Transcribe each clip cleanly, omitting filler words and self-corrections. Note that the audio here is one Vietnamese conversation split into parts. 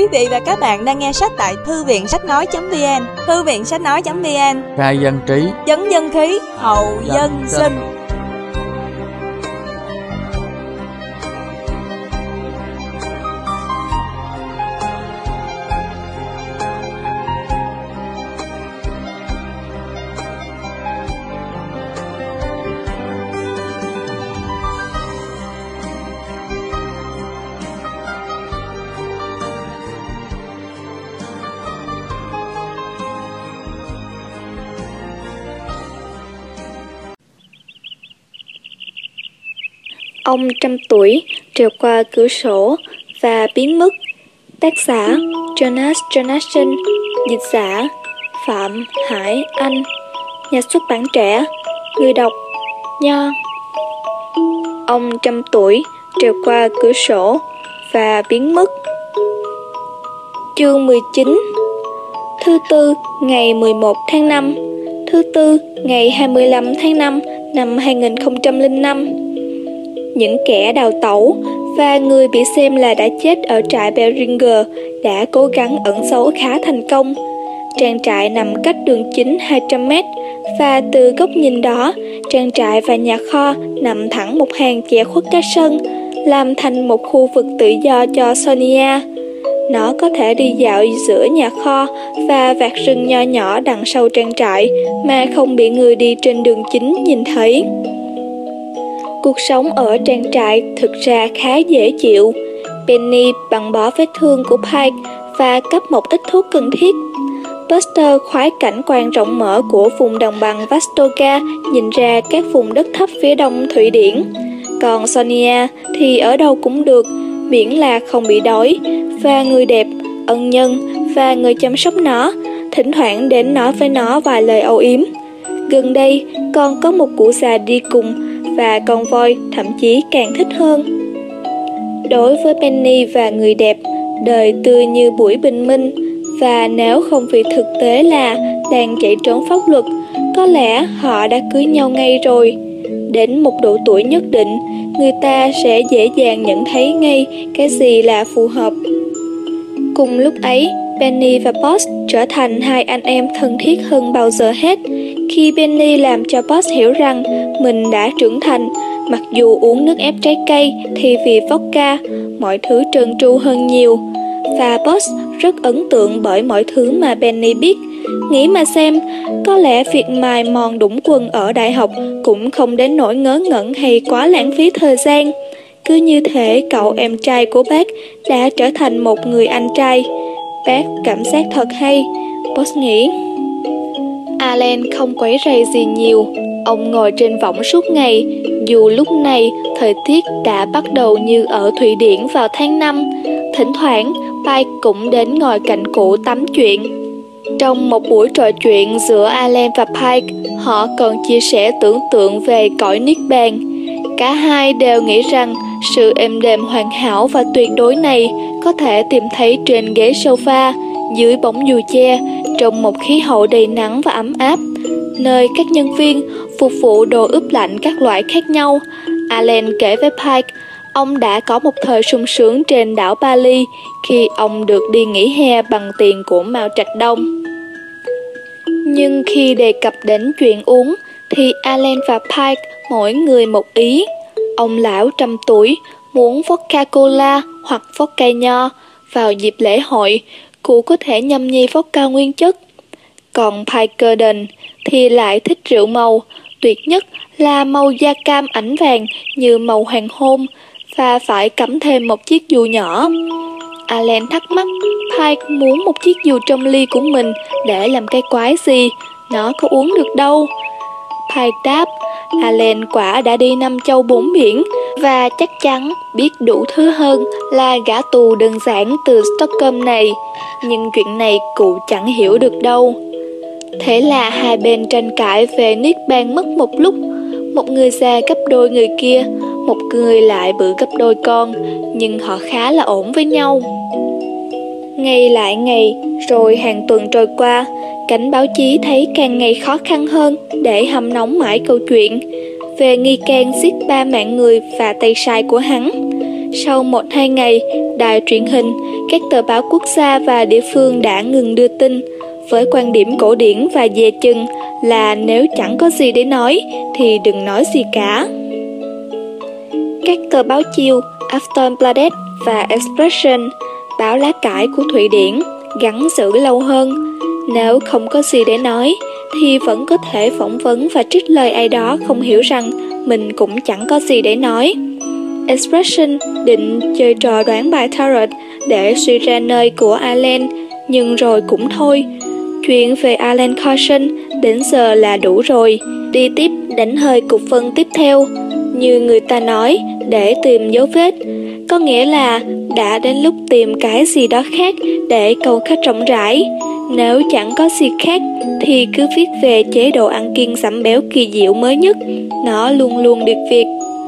Quý vị và các bạn đang nghe sách tại Thư viện Sách Nói.vn. Thư viện Sách Nói.vn, khai dân trí, chấn dân khí, hậu dân sinh. Ông trăm tuổi trèo qua cửa sổ và biến mất. Tác giả Jonas Jonasson, dịch giả Phạm Hải Anh, nhà xuất bản Trẻ, người đọc Nho. Ông trăm tuổi trèo qua cửa sổ và biến mất. Chương 19. Thứ Tư ngày 11 tháng 5, thứ Tư ngày 25 tháng 5 năm 2005. Những kẻ đào tẩu và người bị xem là đã chết ở trại Beringer đã cố gắng ẩn giấu khá thành công. Trang trại nằm cách đường chính 200 mét, và từ góc nhìn đó, trang trại và nhà kho nằm thẳng một hàng che khuất các sân, làm thành một khu vực tự do cho Sonia. Nó có thể đi dạo giữa nhà kho và vạt rừng nho nhỏ đằng sau trang trại mà không bị người đi trên đường chính nhìn thấy. Cuộc sống ở trang trại thực ra khá dễ chịu. Penny băng bó vết thương của Pike và cấp một ít thuốc cần thiết. Buster khoái cảnh quan rộng mở của vùng đồng bằng Vastoga nhìn ra các vùng đất thấp phía đông Thụy Điển. Còn Sonia thì ở đâu cũng được, miễn là không bị đói, và người đẹp, ân nhân và người chăm sóc nó thỉnh thoảng đến nói với nó vài lời âu yếm. Gần đây còn có một cụ già đi cùng, và con voi thậm chí càng thích hơn. Đối với Penny và người đẹp, đời tươi như buổi bình minh, và nếu không vì thực tế là đang chạy trốn pháp luật, có lẽ họ đã cưới nhau ngay rồi. Đến một độ tuổi nhất định, người ta sẽ dễ dàng nhận thấy ngay cái gì là phù hợp. Cùng lúc ấy, Penny và Boss trở thành hai anh em thân thiết hơn bao giờ hết, khi Penny làm cho Boss hiểu rằng mình đã trưởng thành, mặc dù uống nước ép trái cây thì vì vodka, mọi thứ trơn tru hơn nhiều. Và Boss rất ấn tượng bởi mọi thứ mà Penny biết. Nghĩ mà xem, có lẽ việc mài mòn đũng quần ở đại học cũng không đến nỗi ngớ ngẩn hay quá lãng phí thời gian. Cứ như thể cậu em trai của bác đã trở thành một người anh trai. Bác cảm giác thật hay, Boss nghĩ. Alan không quấy rầy gì nhiều. Ông ngồi trên võng suốt ngày, dù lúc này thời tiết đã bắt đầu như ở Thụy Điển vào tháng 5. Thỉnh thoảng, Pike cũng đến ngồi cạnh cụ tám chuyện. Trong một buổi trò chuyện giữa Alan và Pike, họ còn chia sẻ tưởng tượng về cõi Niết Bàn. Cả hai đều nghĩ rằng sự êm đềm hoàn hảo và tuyệt đối này có thể tìm thấy trên ghế sofa, dưới bóng dù che, trong một khí hậu đầy nắng và ấm áp, nơi các nhân viên phục vụ đồ ướp lạnh các loại khác nhau. Alan kể với Pike, ông đã có một thời sung sướng trên đảo Bali khi ông được đi nghỉ hè bằng tiền của Mao Trạch Đông. Nhưng khi đề cập đến chuyện uống, thì Alan và Pike mỗi người một ý. Ông lão trăm tuổi muốn vodka cola hoặc vodka nho. Vào dịp lễ hội, cụ có thể nhâm nhi vodka nguyên chất. Còn Pike Gordon thì lại thích rượu màu, tuyệt nhất là màu da cam ảnh vàng như màu hoàng hôn, và phải cắm thêm một chiếc dù nhỏ. Alan thắc mắc Pike muốn một chiếc dù trong ly của mình để làm cái quái gì, nó có uống được đâu. Pike đáp, Alan quả đã đi 5 châu 4 biển và chắc chắn biết đủ thứ hơn là gã tù đơn giản từ Stockholm này, nhưng chuyện này cụ chẳng hiểu được đâu. Thế là hai bên tranh cãi về Niết Bàn mất một lúc. Một người già gấp đôi người kia, một người lại bự gấp đôi con, nhưng họ khá là ổn với nhau. Ngày lại ngày, rồi hàng tuần trôi qua, cảnh báo chí thấy càng ngày khó khăn hơn để hâm nóng mãi câu chuyện về nghi can giết 3 mạng người và tay sai của hắn. sau 1-2 ngày, đài truyền hình, các tờ báo quốc gia và địa phương đã ngừng đưa tin, với quan điểm cổ điển và dè chừng là nếu chẳng có gì để nói thì đừng nói gì cả. Các tờ báo chiêu Aftonbladet và Expression, báo lá cải của Thụy Điển, gắn giữ lâu hơn. Nếu không có gì để nói thì vẫn có thể phỏng vấn và trích lời ai đó không hiểu rằng mình cũng chẳng có gì để nói. Expression định chơi trò đoán bài tarot để suy ra nơi của Allen, nhưng rồi cũng thôi. Chuyện về Alan Carson đến giờ là đủ rồi, đi tiếp đánh hơi cục phân tiếp theo, như người ta nói, để tìm dấu vết. Có nghĩa là đã đến lúc tìm cái gì đó khác để câu khách rộng rãi. Nếu chẳng có gì khác thì cứ viết về chế độ ăn kiêng giảm béo kỳ diệu mới nhất, nó luôn luôn được việc.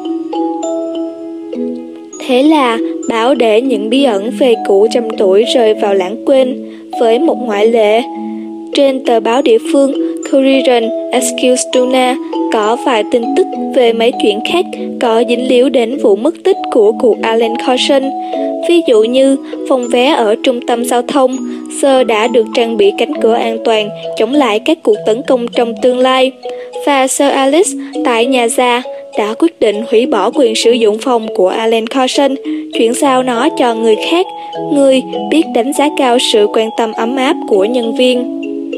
Thế là báo để những bí ẩn về cụ trăm tuổi rơi vào lãng quên, với một ngoại lệ. Trên tờ báo địa phương Kuriren Eskilstuna có vài tin tức về mấy chuyện khác có dính líu đến vụ mất tích của cụ Alan Carson. Ví dụ như phòng vé ở trung tâm giao thông giờ đã được trang bị cánh cửa an toàn chống lại các cuộc tấn công trong tương lai, và Sir Alice tại nhà già đã quyết định hủy bỏ quyền sử dụng phòng của Alan Carson, chuyển giao nó cho người khác, người biết đánh giá cao sự quan tâm ấm áp của nhân viên.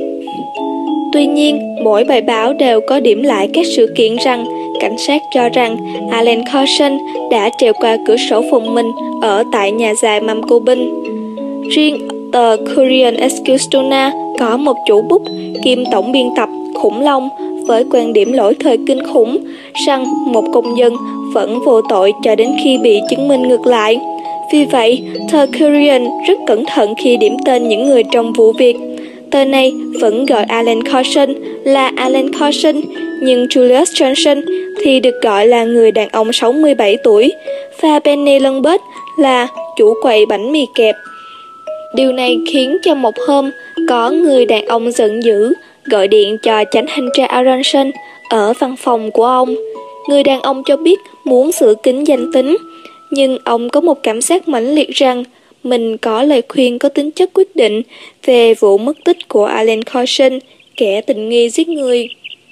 Tuy nhiên, mỗi bài báo đều có điểm lại các sự kiện rằng cảnh sát cho rằng Alan Carson đã trèo qua cửa sổ phòng mình ở tại nhà dài Mâm Cô Binh. Riêng tờ Korean Eskilstuna có một chủ bút kiêm tổng biên tập khủng long với quan điểm lỗi thời kinh khủng rằng một công dân vẫn vô tội cho đến khi bị chứng minh ngược lại. Vì vậy, tờ Korean rất cẩn thận khi điểm tên những người trong vụ việc. Tờ này vẫn gọi Alan Carson là Alan Carson, nhưng Julius Johnson thì được gọi là người đàn ông 67 tuổi, và Benny Lundberg là chủ quầy bánh mì kẹp. Điều này khiến cho một hôm, có người đàn ông giận dữ gọi điện cho chánh thanh tra Aronson ở văn phòng của ông. Người đàn ông cho biết muốn giữ kín danh tính, nhưng ông có một cảm giác mãnh liệt rằng mình có lời khuyên có tính chất quyết định về vụ mất tích của Alan Carson, kẻ tình nghi giết người.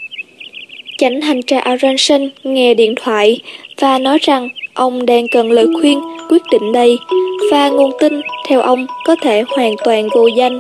Chánh thanh tra Aronson nghe điện thoại và nói rằng ông đang cần lời khuyên quyết định đây, và nguồn tin theo ông có thể hoàn toàn vô danh.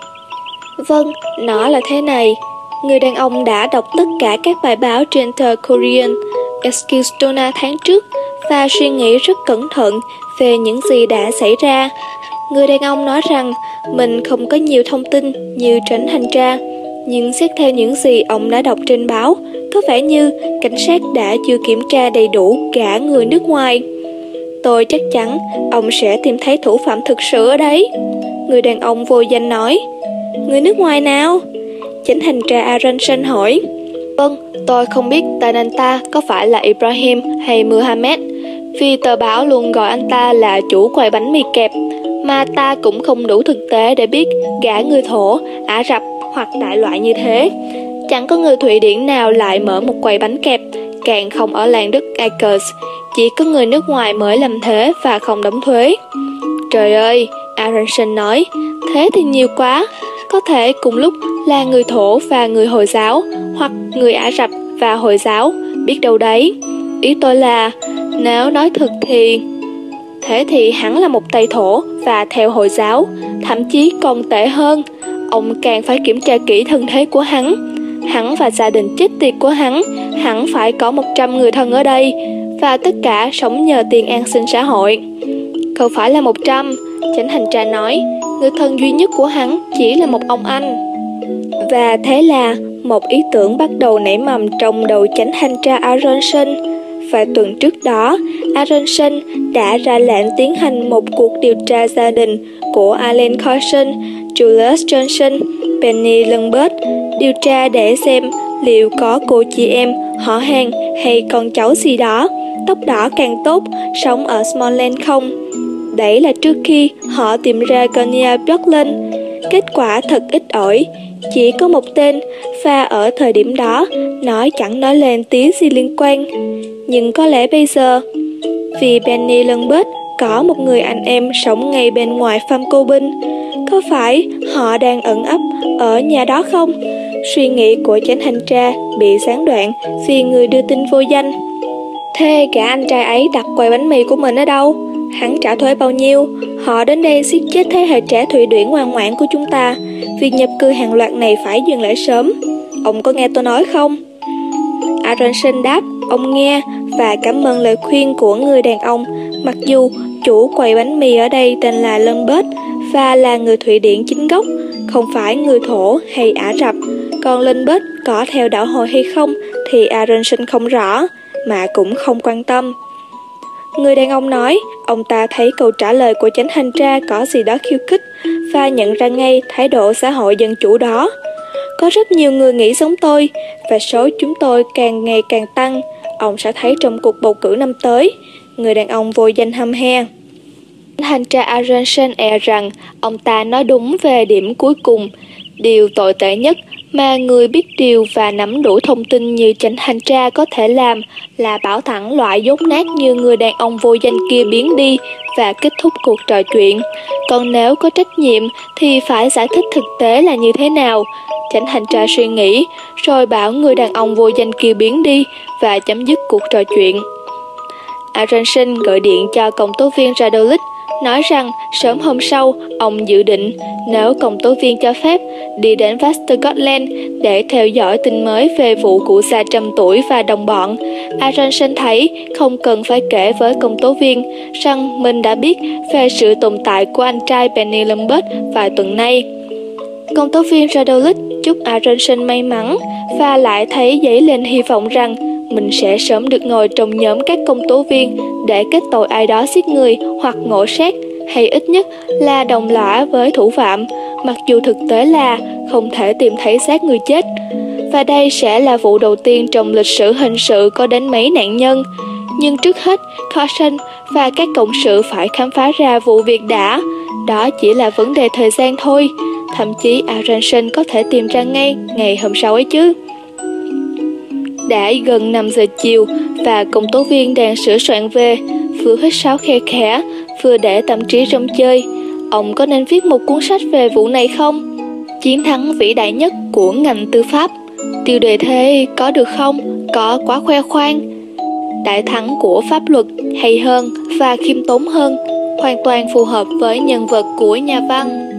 Vâng, nó là thế này. Người đàn ông đã đọc tất cả các bài báo trên tờ Korean Eskilstuna tháng trước và suy nghĩ rất cẩn thận về những gì đã xảy ra. Người đàn ông nói rằng mình không có nhiều thông tin như chánh thanh tra, nhưng xét theo những gì ông đã đọc trên báo, có vẻ như cảnh sát đã chưa kiểm tra đầy đủ cả người nước ngoài. Tôi chắc chắn ông sẽ tìm thấy thủ phạm thực sự ở đấy. Người đàn ông vô danh nói. Người nước ngoài nào? Chánh thanh tra Aronson hỏi. Vâng, tôi không biết tên anh ta có phải là Ibrahim hay Muhammad, vì tờ báo luôn gọi anh ta là chủ quầy bánh mì kẹp, mà ta cũng không đủ thực tế để biết gã người Thổ, Ả Rập hoặc đại loại như thế. Chẳng có người Thụy Điển nào lại mở một quầy bánh kẹp, càng không ở làng đất Akers. Chỉ có người nước ngoài mới làm thế và không đóng thuế. Trời ơi, Aronson nói, thế thì nhiều quá. Có thể cùng lúc là người Thổ và người Hồi giáo, hoặc người Ả Rập và Hồi giáo, biết đâu đấy. Ý tôi là, nếu nói thật thì... Thế thì hắn là một Tây Thổ và theo Hồi giáo, thậm chí còn tệ hơn. Ông càng phải kiểm tra kỹ thân thế của hắn. Hắn và gia đình chết tiệt của hắn phải có 100 người thân ở đây, và tất cả sống nhờ tiền an sinh xã hội. Không phải là 100, chánh thanh tra nói, người thân duy nhất của hắn chỉ là một ông anh. Và thế là một ý tưởng bắt đầu nảy mầm trong đầu chánh thanh tra Aronson. Vài tuần trước đó, Aronson đã ra lệnh tiến hành một cuộc điều tra gia đình của Alan Carson, Julius Johnson, Benny Lundberg, điều tra để xem liệu có cô chị em, họ hàng hay con cháu gì đó, tóc đỏ càng tốt, sống ở Smolensk không. Đấy là trước khi họ tìm ra Konya Bjorklund. Kết quả thật ít ỏi, chỉ có một tên, và ở thời điểm đó, nó chẳng nói lên tí gì liên quan. Nhưng có lẽ bây giờ, vì Benny Lundberg có một người anh em sống ngay bên ngoài Pham Cô Binh. Có phải họ đang ẩn ấp ở nhà đó không? Suy nghĩ của chánh thanh tra bị gián đoạn vì người đưa tin vô danh. Thế gã anh trai ấy đặt quầy bánh mì của mình ở đâu? Hắn trả thuế bao nhiêu? Họ đến đây giết chết thế hệ trẻ Thụy Điển ngoan ngoãn của chúng ta. Việc nhập cư hàng loạt này phải dừng lại sớm. Ông có nghe tôi nói không? Aronson đáp, ông nghe và cảm ơn lời khuyên của người đàn ông. Mặc dù chủ quầy bánh mì ở đây tên là Lambert và là người Thụy Điển chính gốc, không phải người Thổ hay Ả Rập. Còn Lambert có theo đạo Hồi hay không thì Aronson không rõ, mà cũng không quan tâm. Người đàn ông nói, ông ta thấy câu trả lời của chánh thanh tra có gì đó khiêu khích và nhận ra ngay thái độ xã hội dân chủ đó. Có rất nhiều người nghĩ giống tôi, và số chúng tôi càng ngày càng tăng. Ông sẽ thấy trong cuộc bầu cử năm tới. Người đàn ông vô danh hăm he. Thanh tra Aronson e rằng ông ta nói đúng về điểm cuối cùng. Điều tồi tệ nhất mà người biết điều và nắm đủ thông tin như chánh thanh tra có thể làm là bảo thẳng loại dốt nát như người đàn ông vô danh kia biến đi và kết thúc cuộc trò chuyện. Còn nếu có trách nhiệm thì phải giải thích thực tế là như thế nào. Chánh thanh tra suy nghĩ, rồi bảo người đàn ông vô danh kia biến đi và chấm dứt cuộc trò chuyện. Aronson gọi điện cho công tố viên Radolich, nói rằng sớm hôm sau ông dự định, nếu công tố viên cho phép, đi đến Västergötland để theo dõi tin mới về vụ cụ già trăm tuổi và đồng bọn. Aronson thấy không cần phải kể với công tố viên rằng mình đã biết về sự tồn tại của anh trai Penny Lambert vài tuần nay. Công tố viên Radolich chúc Aronson may mắn và lại thấy dấy lên hy vọng rằng mình sẽ sớm được ngồi trong nhóm các công tố viên để kết tội ai đó giết người hoặc ngộ sát, hay ít nhất là đồng lõa với thủ phạm, mặc dù thực tế là không thể tìm thấy xác người chết. Và đây sẽ là vụ đầu tiên trong lịch sử hình sự có đến mấy nạn nhân. Nhưng trước hết, Carson và các cộng sự phải khám phá ra vụ việc đã. Đó chỉ là vấn đề thời gian thôi. Thậm chí Aronson có thể tìm ra ngay ngày hôm sau ấy chứ. Đã gần 5 giờ chiều và công tố viên đang sửa soạn về, vừa hít sáo khe khẽ, vừa để tâm trí trong chơi. Ông có nên viết một cuốn sách về vụ này không? Chiến thắng vĩ đại nhất của ngành tư pháp. Tiêu đề thế có được không? Có quá khoe khoang. Đại thắng của pháp luật hay hơn và khiêm tốn hơn, hoàn toàn phù hợp với nhân vật của nhà văn.